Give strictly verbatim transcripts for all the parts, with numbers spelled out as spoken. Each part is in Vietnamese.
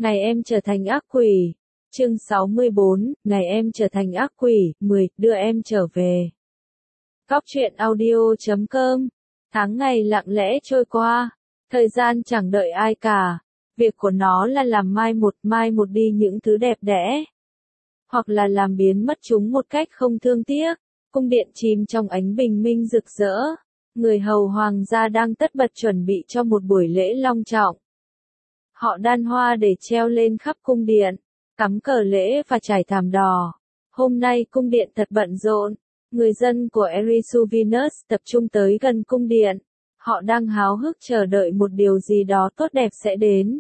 Ngày em trở thành ác quỷ. Chương sáu mươi bốn, Ngày em trở thành ác quỷ. mười. Đưa em trở về. Cóc truyện audio chấm com. Tháng ngày lặng lẽ trôi qua. Thời gian chẳng đợi ai cả. Việc của nó là làm mai một mai một đi những thứ đẹp đẽ. Hoặc là làm biến mất chúng một cách không thương tiếc. Cung điện chìm trong ánh bình minh rực rỡ. Người hầu hoàng gia đang tất bật chuẩn bị cho một buổi lễ long trọng. Họ đan hoa để treo lên khắp cung điện, cắm cờ lễ và trải thảm đỏ. Hôm nay cung điện thật bận rộn. Người dân của Erisuvinus tập trung tới gần cung điện. Họ đang háo hức chờ đợi một điều gì đó tốt đẹp sẽ đến.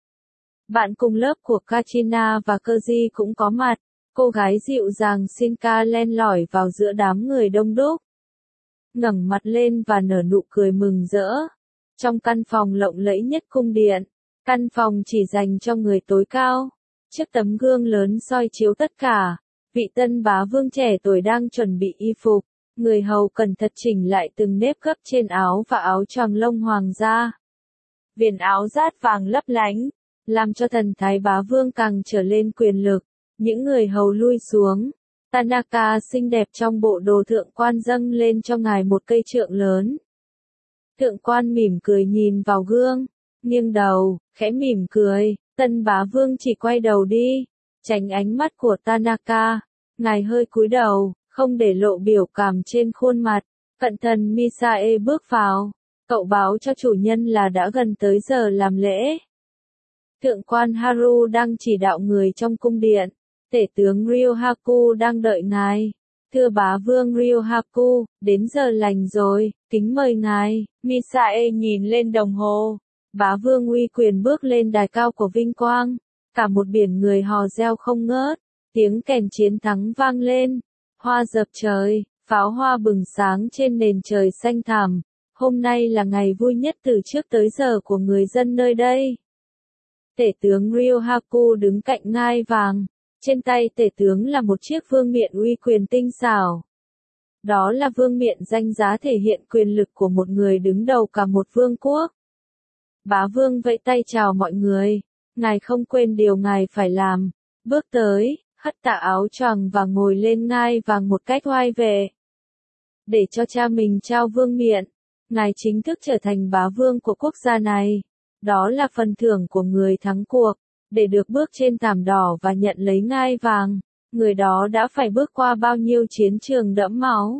Bạn cùng lớp của Katrina và Keji cũng có mặt. Cô gái dịu dàng Sinka len lỏi vào giữa đám người đông đúc, ngẩng mặt lên và nở nụ cười mừng rỡ. Trong căn phòng lộng lẫy nhất cung điện, căn phòng chỉ dành cho người tối cao. Chiếc tấm gương lớn soi chiếu tất cả. Vị tân bá vương trẻ tuổi đang chuẩn bị y phục. Người hầu cẩn thận chỉnh lại từng nếp gấp trên áo và áo choàng lông hoàng gia. Viền áo rát vàng lấp lánh, làm cho thần thái bá vương càng trở lên quyền lực. Những người hầu lui xuống. Tanaka xinh đẹp trong bộ đồ thượng quan dâng lên cho ngài một cây trượng lớn. Thượng quan mỉm cười nhìn vào gương, nghiêng đầu, khẽ mỉm cười. Tân bá vương chỉ quay đầu đi, tránh ánh mắt của Tanaka. Ngài hơi cúi đầu, không để lộ biểu cảm trên khuôn mặt. Cận thần Misae bước vào. Cậu báo cho chủ nhân là đã gần tới giờ làm lễ. Thượng quan Haru đang chỉ đạo người trong cung điện. Tể tướng Ryohaku đang đợi ngài. Thưa bá vương Ryohaku, đến giờ lành rồi, kính mời ngài. Misae nhìn lên đồng hồ. Bá vương uy quyền bước lên đài cao của vinh quang. Cả một biển người hò reo không ngớt. Tiếng kèn chiến thắng vang lên. Hoa dập trời, pháo hoa bừng sáng trên nền trời xanh thẳm. Hôm nay là ngày vui nhất từ trước tới giờ của người dân nơi đây. Tể tướng Ryohaku đứng cạnh ngai vàng. Trên tay tể tướng là một chiếc vương miện uy quyền tinh xảo. Đó là vương miện danh giá thể hiện quyền lực của một người đứng đầu cả một vương quốc. Bá vương vẫy tay chào mọi người. Ngài không quên điều ngài phải làm. Bước tới, hất tà áo choàng và ngồi lên ngai vàng một cách oai vệ. Để cho cha mình trao vương miện, ngài chính thức trở thành bá vương của quốc gia này. Đó là phần thưởng của người thắng cuộc. Để được bước trên thảm đỏ và nhận lấy ngai vàng, người đó đã phải bước qua bao nhiêu chiến trường đẫm máu.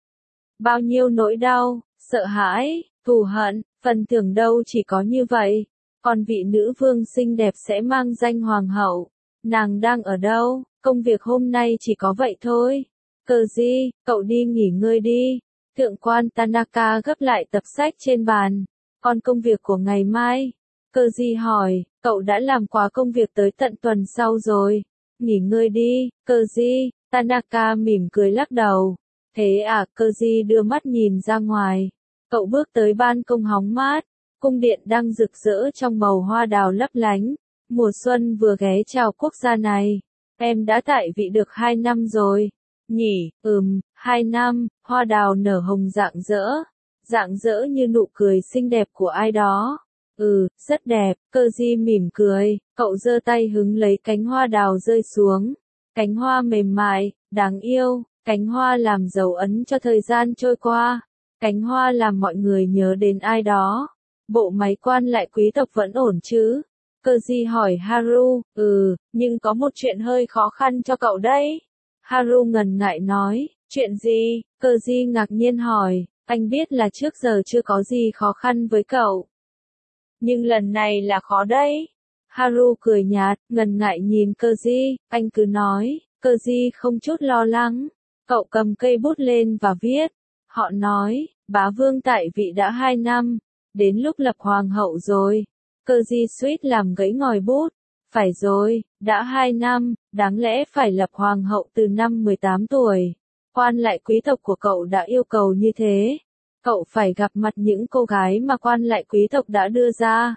Bao nhiêu nỗi đau, sợ hãi, thù hận, phần thưởng đâu chỉ có như vậy. Còn vị nữ vương xinh đẹp sẽ mang danh hoàng hậu. Nàng đang ở đâu? Công việc hôm nay chỉ có vậy thôi. Keji, cậu đi nghỉ ngơi đi. Thượng quan Tanaka gấp lại tập sách trên bàn. Còn công việc của ngày mai? Keji hỏi, cậu đã làm quá công việc tới tận tuần sau rồi. Nghỉ ngơi đi, Keji. Tanaka mỉm cười lắc đầu. Thế à, Keji đưa mắt nhìn ra ngoài. Cậu bước tới ban công hóng mát. Cung điện đang rực rỡ trong màu hoa đào lấp lánh. Mùa xuân vừa ghé chào quốc gia này. Em đã tại vị được hai năm rồi. Nhỉ, ừm, hai năm, hoa đào nở hồng rạng rỡ. Rạng rỡ như nụ cười xinh đẹp của ai đó. Ừ, rất đẹp. Keji mỉm cười. Cậu giơ tay hứng lấy cánh hoa đào rơi xuống. Cánh hoa mềm mại, đáng yêu. Cánh hoa làm dấu ấn cho thời gian trôi qua. Cánh hoa làm mọi người nhớ đến ai đó. Bộ máy quan lại quý tộc vẫn ổn chứ? Keji hỏi Haru. Ừ, nhưng có một chuyện hơi khó khăn cho cậu đấy. Haru ngần ngại nói. Chuyện gì? Keji ngạc nhiên hỏi. Anh biết là trước giờ chưa có gì khó khăn với cậu. Nhưng lần này là khó đấy. Haru cười nhạt, ngần ngại nhìn Keji. Anh cứ nói. Keji không chút lo lắng. Cậu cầm cây bút lên và viết. Họ nói, bá vương tại vị đã hai năm. Đến lúc lập hoàng hậu rồi. Keji suýt làm gãy ngòi bút. Phải rồi, đã hai năm, đáng lẽ phải lập hoàng hậu từ năm mười tám tuổi. Quan lại quý tộc của cậu đã yêu cầu như thế. Cậu phải gặp mặt những cô gái mà quan lại quý tộc đã đưa ra.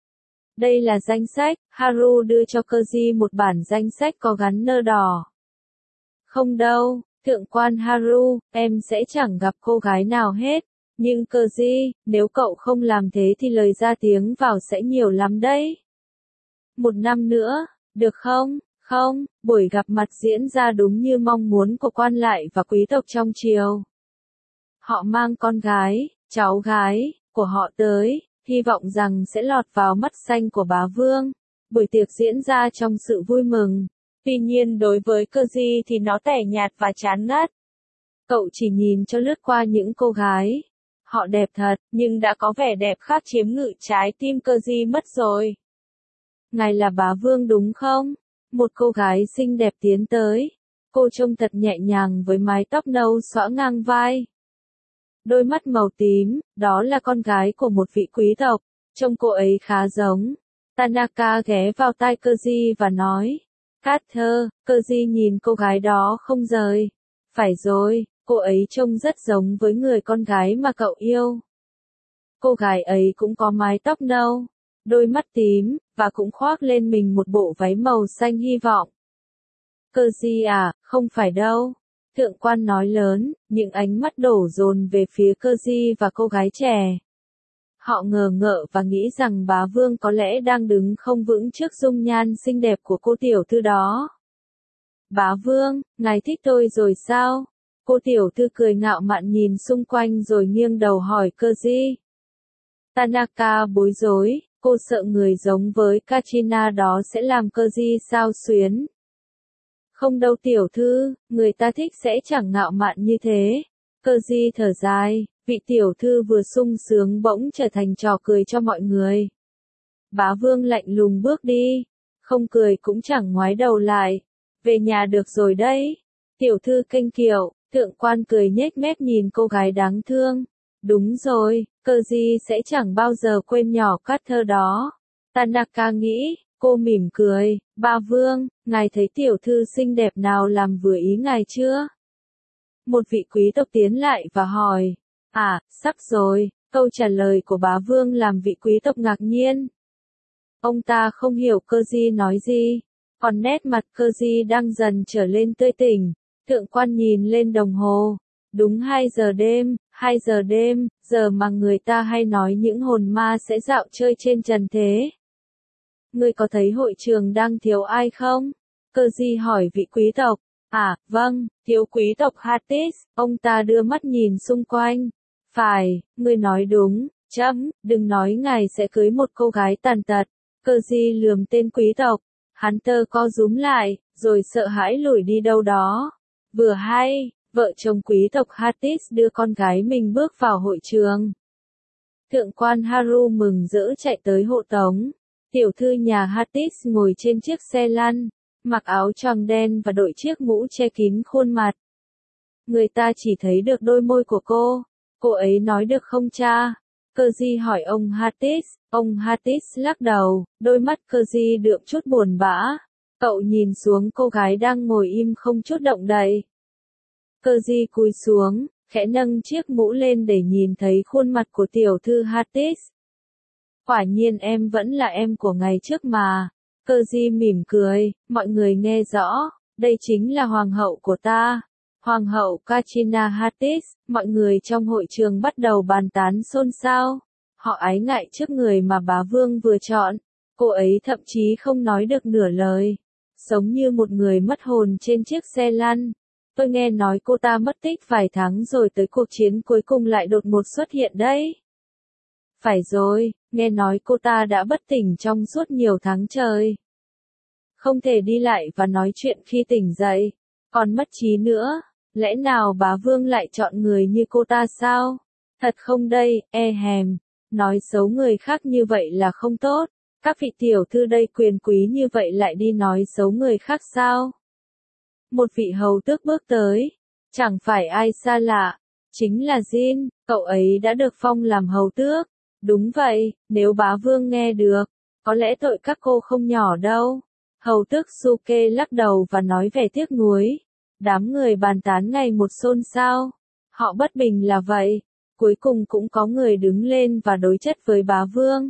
Đây là danh sách. Haru đưa cho Keji một bản danh sách có gắn nơ đỏ. Không đâu, thượng quan Haru, em sẽ chẳng gặp cô gái nào hết. Nhưng Keji, nếu cậu không làm thế thì lời ra tiếng vào sẽ nhiều lắm đấy. Một năm nữa, được không? Không, buổi gặp mặt diễn ra đúng như mong muốn của quan lại và quý tộc trong triều. Họ mang con gái, cháu gái của họ tới, hy vọng rằng sẽ lọt vào mắt xanh của bá vương. Buổi tiệc diễn ra trong sự vui mừng. Tuy nhiên đối với Cơ Di thì nó tẻ nhạt và chán ngắt. Cậu chỉ nhìn cho lướt qua những cô gái. Họ đẹp thật, nhưng đã có vẻ đẹp khác chiếm ngự trái tim Cơ Di mất rồi. Ngài là bá vương đúng không? Một cô gái xinh đẹp tiến tới. Cô trông thật nhẹ nhàng với mái tóc nâu xõa ngang vai. Đôi mắt màu tím, đó là con gái của một vị quý tộc. Trông cô ấy khá giống. Tanaka ghé vào tai Cơ Di và nói. Carter, Cơ Di nhìn cô gái đó không rời. Phải rồi, cô ấy trông rất giống với người con gái mà cậu yêu. Cô gái ấy cũng có mái tóc nâu, đôi mắt tím, và cũng khoác lên mình một bộ váy màu xanh hy vọng. Cơ Di à, không phải đâu. Thượng quan nói lớn, những ánh mắt đổ dồn về phía Cơ Di và cô gái trẻ. Họ ngờ ngợ và nghĩ rằng bá vương có lẽ đang đứng không vững trước dung nhan xinh đẹp của cô tiểu thư đó. Bá vương, ngài thích tôi rồi sao? Cô tiểu thư cười ngạo mạn nhìn xung quanh rồi nghiêng đầu hỏi Cơ Di. Tanaka bối rối, cô sợ người giống với Katrina đó sẽ làm Cơ Di xao xuyến. Không đâu tiểu thư, người ta thích sẽ chẳng ngạo mạn như thế. Cơ Di thở dài, vị tiểu thư vừa sung sướng bỗng trở thành trò cười cho mọi người. Bá vương lạnh lùng bước đi, không cười cũng chẳng ngoái đầu lại. Về nhà được rồi đấy. Tiểu thư kênh kiệu, thượng quan cười nhếch mép nhìn cô gái đáng thương. Đúng rồi, Cơ Di sẽ chẳng bao giờ quên nhỏ Carter đó. Tanaka nghĩ, cô mỉm cười, ba vương, ngài thấy tiểu thư xinh đẹp nào làm vừa ý ngài chưa? Một vị quý tộc tiến lại và hỏi, à, sắp rồi, câu trả lời của bá vương làm vị quý tộc ngạc nhiên. Ông ta không hiểu Cơ Di nói gì, còn nét mặt Cơ Di đang dần trở lên tươi tỉnh. Thượng quan nhìn lên đồng hồ, đúng hai giờ đêm, hai giờ đêm, giờ mà người ta hay nói những hồn ma sẽ dạo chơi trên trần thế. Ngươi có thấy hội trường đang thiếu ai không? Cơ Di hỏi vị quý tộc. À, vâng, thiếu quý tộc Hattis. Ông ta đưa mắt nhìn xung quanh. Phải, ngươi nói đúng, chấm, đừng nói ngài sẽ cưới một cô gái tàn tật. Cơ Di lườm tên quý tộc. Hắn tơ co rúm lại, rồi sợ hãi lủi đi đâu đó. Vừa hay, vợ chồng quý tộc Hattis đưa con gái mình bước vào hội trường. Thượng quan Haru mừng rỡ chạy tới hộ tống. Tiểu thư nhà Hattis ngồi trên chiếc xe lăn, mặc áo choàng đen và đội chiếc mũ che kín khuôn mặt. Người ta chỉ thấy được đôi môi của cô. Cô ấy nói được không cha? Cơ Di hỏi ông Hattis. Ông Hattis lắc đầu, đôi mắt Cơ Di đượm chút buồn bã. Cậu nhìn xuống cô gái đang ngồi im không chút động đậy. Cơ Di cúi xuống, khẽ nâng chiếc mũ lên để nhìn thấy khuôn mặt của tiểu thư Hattis. Quả nhiên em vẫn là em của ngày trước mà. Cơ Di mỉm cười, mọi người nghe rõ, đây chính là hoàng hậu của ta. Hoàng hậu Katrina Hattis. Mọi người trong hội trường bắt đầu bàn tán xôn xao. Họ ái ngại trước người mà bá vương vừa chọn. Cô ấy thậm chí không nói được nửa lời. Sống như một người mất hồn trên chiếc xe lăn. Tôi nghe nói cô ta mất tích vài tháng rồi tới cuộc chiến cuối cùng lại đột ngột xuất hiện đấy. Phải rồi, nghe nói cô ta đã bất tỉnh trong suốt nhiều tháng trời. Không thể đi lại và nói chuyện khi tỉnh dậy. Còn mất trí nữa. Lẽ nào bá vương lại chọn người như cô ta sao? Thật không đây, e hèm. Nói xấu người khác như vậy là không tốt. Các vị tiểu thư đây quyền quý như vậy lại đi nói xấu người khác sao? Một vị hầu tước bước tới. Chẳng phải ai xa lạ. Chính là Jin, cậu ấy đã được phong làm hầu tước. Đúng vậy, nếu bá vương nghe được, có lẽ tội các cô không nhỏ đâu. Hầu tước Suke lắc đầu và nói vẻ tiếc nuối. Đám người bàn tán ngày một xôn xao. Họ bất bình là vậy. Cuối cùng cũng có người đứng lên và đối chất với bá vương.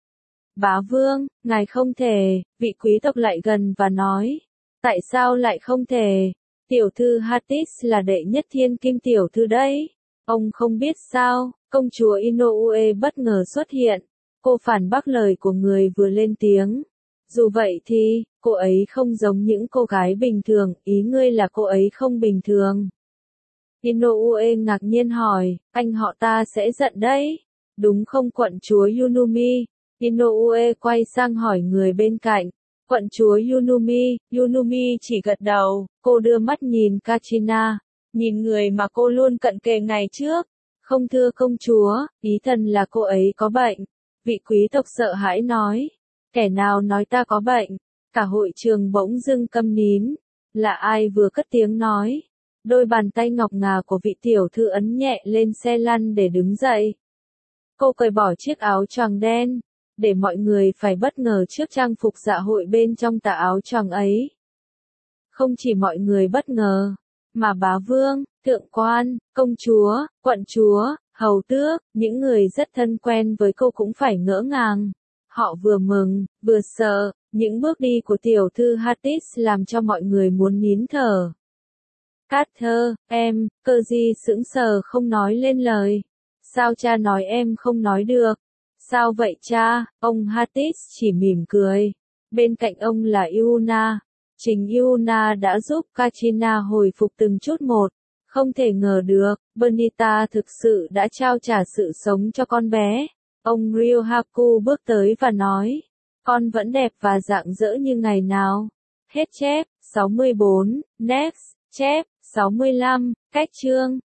Bá vương, ngài không thể, vị quý tộc lại gần và nói. Tại sao lại không thể? Tiểu thư Hattis là đệ nhất thiên kim tiểu thư đấy. Ông không biết sao, công chúa Inoue bất ngờ xuất hiện. Cô phản bác lời của người vừa lên tiếng. Dù vậy thì, cô ấy không giống những cô gái bình thường, ý ngươi là cô ấy không bình thường. Inoue ngạc nhiên hỏi, anh họ ta sẽ giận đấy. Đúng không quận chúa Yunumi? Inoue quay sang hỏi người bên cạnh. Quận chúa Yunumi, Yunumi chỉ gật đầu, cô đưa mắt nhìn Kachina, nhìn người mà cô luôn cận kề ngày trước. Không thưa công chúa, ý thần là cô ấy có bệnh. Vị quý tộc sợ hãi nói. Kẻ nào nói ta có bệnh? Cả hội trường bỗng dưng câm nín. Là ai vừa cất tiếng nói? Đôi bàn tay ngọc ngà của vị tiểu thư ấn nhẹ lên xe lăn để đứng dậy. Cô cởi bỏ chiếc áo choàng đen, để mọi người phải bất ngờ trước trang phục dạ hội bên trong tà áo choàng ấy. Không chỉ mọi người bất ngờ, mà bá vương, thượng quan, công chúa, quận chúa, hầu tước, những người rất thân quen với cô cũng phải ngỡ ngàng. Họ vừa mừng, vừa sợ, những bước đi của tiểu thư Hattis làm cho mọi người muốn nín thở. Carter, em, cơ gì sững sờ không nói lên lời. Sao cha nói em không nói được? Sao vậy cha? Ông Hattis chỉ mỉm cười. Bên cạnh ông là Yuna. Chính Yuna đã giúp Kachina hồi phục từng chút một. Không thể ngờ được, Benita thực sự đã trao trả sự sống cho con bé. Ông Ryohaku bước tới và nói, con vẫn đẹp và rạng rỡ như ngày nào. Hết chép, sáu mươi bốn, next, chép, sáu mươi lăm, cách chương.